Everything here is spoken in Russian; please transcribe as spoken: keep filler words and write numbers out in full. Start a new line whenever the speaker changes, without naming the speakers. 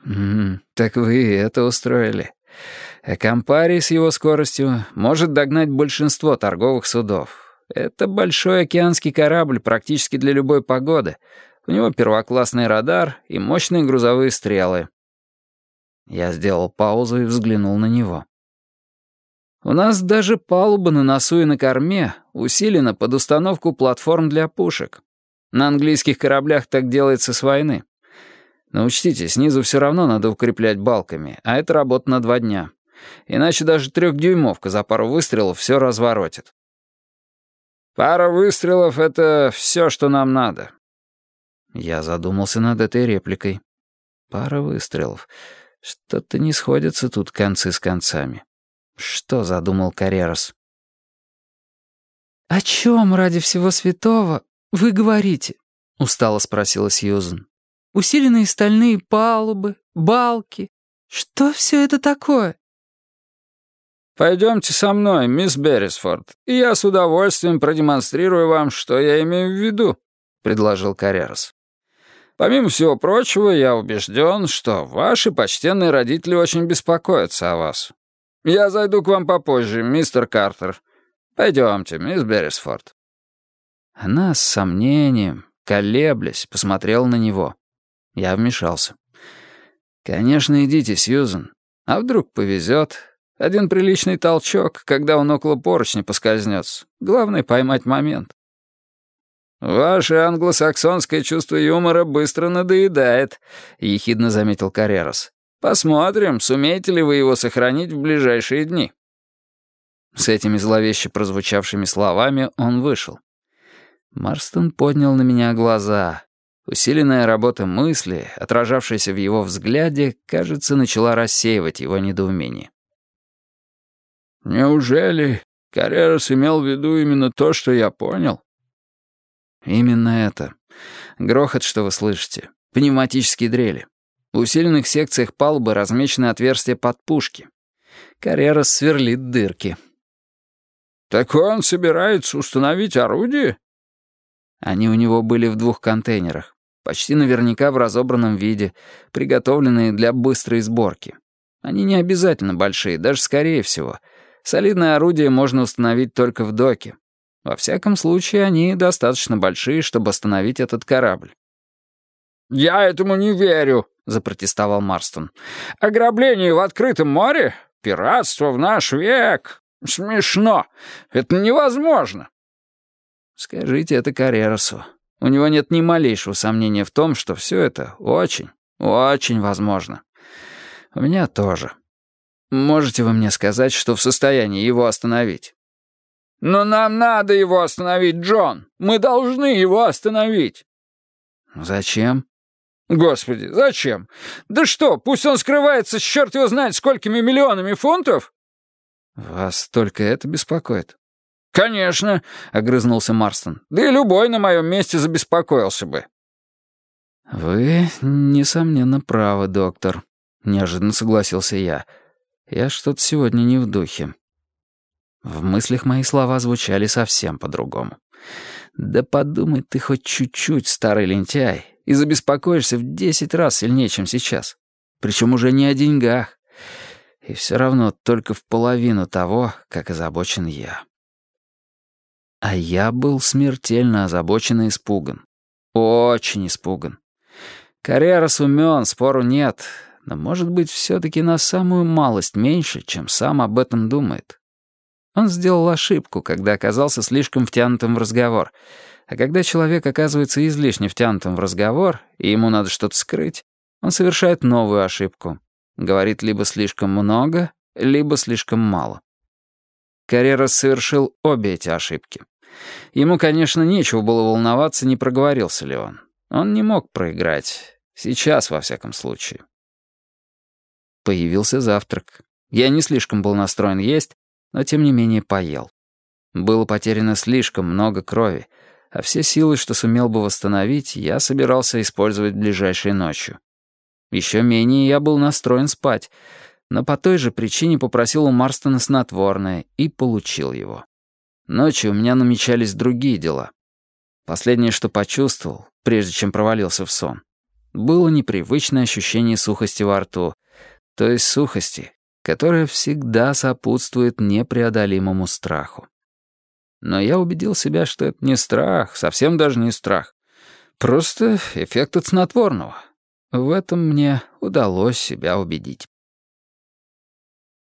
М, так вы и это устроили. А Кампари с его скоростью может догнать большинство торговых судов. Это большой океанский корабль практически для любой погоды. У него первоклассный радар и мощные грузовые стрелы. Я сделал паузу и взглянул на него. У нас даже палуба на носу и на корме усилена под установку платформ для пушек. На английских кораблях так делается с войны. Но учтите, снизу все равно надо укреплять балками, а это работа на два дня. Иначе даже трехдюймовка за пару выстрелов все разворотит. Пара выстрелов — это все, что нам надо. Я задумался над этой репликой. Пара выстрелов. Что-то не сходятся тут концы с концами. Что задумал Каррерас? «О чем, ради всего святого, вы говорите?» — устало спросила Сьюзен. «Усиленные стальные палубы, балки. Что все это такое?»
«Пойдемте со мной, мисс Беррисфорд, и я с удовольствием продемонстрирую вам, что я имею в виду», — предложил Каррерас. «Помимо всего прочего, я убежден, что ваши почтенные родители очень беспокоятся о вас. Я зайду к вам попозже, мистер Картер. Пойдемте, мисс Беррисфорд».
Она с сомнением, колеблясь, посмотрела на него. Я вмешался. «Конечно, идите, Сьюзен. А вдруг повезет? Один приличный толчок, когда он около поручня поскользнется. Главное — поймать момент».
«Ваше англосаксонское чувство юмора быстро надоедает», — ехидно заметил Каррерас. «Посмотрим, сумеете ли вы его сохранить в ближайшие дни».
С этими зловеще прозвучавшими словами он вышел. Марстон поднял на меня глаза. Усиленная работа мысли, отражавшаяся в его взгляде, кажется, начала рассеивать его недоумение.
«Неужели Каррерас имел в виду именно то, что я понял?»
«Именно это. Грохот, что вы слышите. Пневматические дрели. В усиленных секциях палубы размечены отверстия под пушки. Каррерас сверлит дырки».
«Так он собирается установить орудие?»
Они у него были в двух контейнерах, почти наверняка в разобранном виде, приготовленные для быстрой сборки. Они не обязательно большие, даже скорее всего. Солидное орудие можно установить только в доке. Во всяком случае, они достаточно большие, чтобы остановить этот корабль.
«Я этому не верю», — запротестовал Марстон. «Ограбление в открытом море? Пиратство в наш век? Смешно. Это невозможно».
Скажите это Каррерасу. У него нет ни малейшего сомнения в том, что все это очень, очень возможно. У меня тоже. Можете вы мне сказать, что в состоянии его остановить?
«Но нам надо его остановить, Джон. Мы должны его остановить».
«Зачем?»
«Господи, зачем? Да что, пусть он скрывается с черт его знает сколькими миллионами фунтов?»
«Вас только это беспокоит?»
«Конечно», — огрызнулся Марстон. «Да и любой на моем месте забеспокоился бы».
«Вы, несомненно, правы, доктор», — неожиданно согласился я. «Я что-то сегодня не в духе». В мыслях мои слова звучали совсем по-другому. «Да подумай ты хоть чуть-чуть, старый лентяй, и забеспокоишься в десять раз сильнее, чем сейчас. Причем уже не о деньгах. И все равно только в половину того, как озабочен я». А я был смертельно озабочен и испуган. Очень испуган. Каррерас умен, спору нет, но, может быть, все-таки на самую малость меньше, чем сам об этом думает. Он сделал ошибку, когда оказался слишком втянутым в разговор. А когда человек оказывается излишне втянутым в разговор, и ему надо что-то скрыть, он совершает новую ошибку. Говорит либо слишком много, либо слишком мало. Каррерас совершил обе эти ошибки. Ему, конечно, нечего было волноваться, не проговорился ли он. Он не мог проиграть. Сейчас, во всяком случае. Появился завтрак. Я не слишком был настроен есть, но тем не менее поел. Было потеряно слишком много крови, а все силы, что сумел бы восстановить, я собирался использовать ближайшей ночью. Еще менее я был настроен спать, но по той же причине попросил у Марстона снотворное и получил его. Ночью у меня намечались другие дела. Последнее, что почувствовал, прежде чем провалился в сон. было непривычное ощущение сухости во рту, то есть сухости, которая всегда сопутствует непреодолимому страху. Но я убедил себя, что это не страх, совсем даже не страх. Просто эффект от снотворного. В этом мне удалось себя убедить.